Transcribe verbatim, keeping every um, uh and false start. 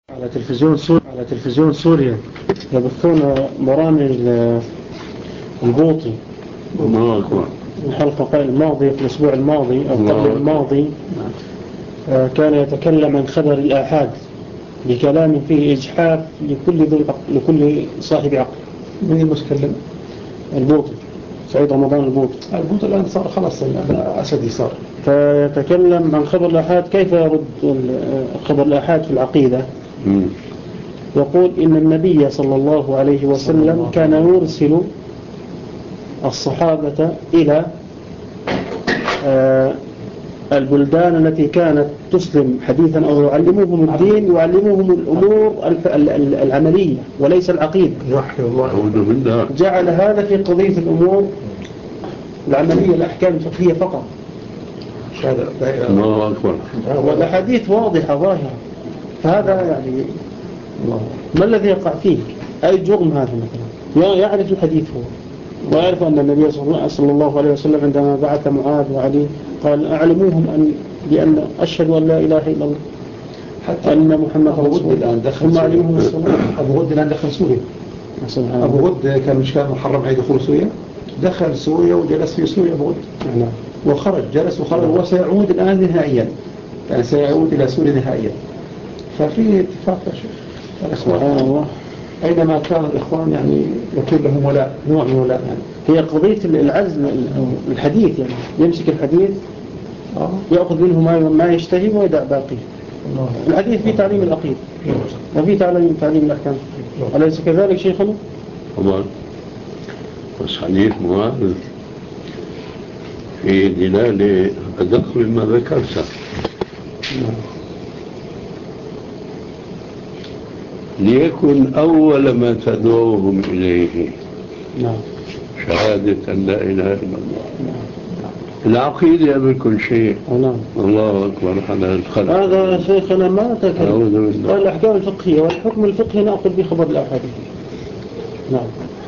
على تلفزيون سوريا على تلفزيون سوريا يبثون برامج البوطي الحلقة الماضية في الأسبوع الماضي أو قبل الماضي كان يتكلم عن خبر الآحاد بكلام فيه إجحاف لكل ذو لكل صاحب عقل. من المتكلم؟ البوطي سعيد رمضان البوطي. البوطي الآن صار خلاص أسدي صار. فيتكلم عن خبر الآحاد كيف يرد خبر الآحاد في العقيدة. مم. يقول إن النبي صلى الله عليه وسلم كان يرسل الصحابة إلى البلدان التي كانت تسلم حديثا أو يعلموهم الدين ويعلموهم الأمور العملية وليس العقيدة. جعل هذا في قضية الأمور العملية الأحكام الفقهية فقط. الله أكبر. والأحاديث واضحة ظاهرة. فهذا يعني ما الذي يقع فيه؟ أي جرم هذا مثلا؟ يعرف الحديث هو ويعرف أن النبي صلى الله عليه وسلم عندما بعث معاذ وعلي قال أعلموهم أن بأن أشهد أن لا إله إلا الله حتى أن محمد رسول الله. هم أعلمهم الصلاة. أبو غد الآن دخل سوريا. أبو غد كان مش كان محرم عليه دخول سوريا، دخل سوريا وجلس في سوريا أبو غد. نعم. وخرج جلس وخرج وسيعود الآن نهائيا، يعني سيعود إلى سوريا نهائيا. ففي اتفاق يا شيخ الإخوان أينما كان الإخوان يعني يكون لهم ولاء نوع من ولاء. يعني هي قضية العزل الحديث، يعني يمسك الحديث آه. يأخذ منه ما ما يشتهي ويدع باقي. الحديث في تعليم العقيدة وفي تعليم تعليم الأحكام، أليس كذلك شيخنا؟ طبعا. بس حديث معاذ في دلالة أدق مما ذكرت. ليكن أول ما تدعوهم إليه نعم شهادة أن لا إله إلا الله. نعم. العقيدة قبل كل شيء. نعم. الله أكبر على الخلق. هذا شيخنا ما تكلم. أعوذ بالله. قال الأحكام الفقهية والحكم الفقهي نأخذ بخبر الأحاديث. نعم.